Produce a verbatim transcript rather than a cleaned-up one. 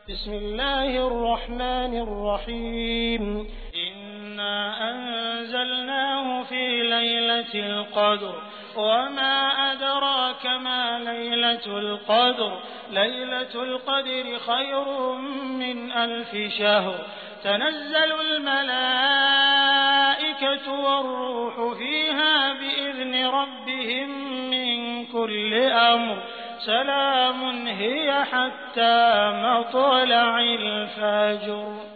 بسم الله الرحمن الرحيم إنا أنزلناه في ليلة القدر وما أدراك ما ليلة القدر ليلة القدر خير من ألف شهر تنزل الملائكة والروح فيها بإذن ربهم من كل أمر سلام هي حتى مطلع الفجر.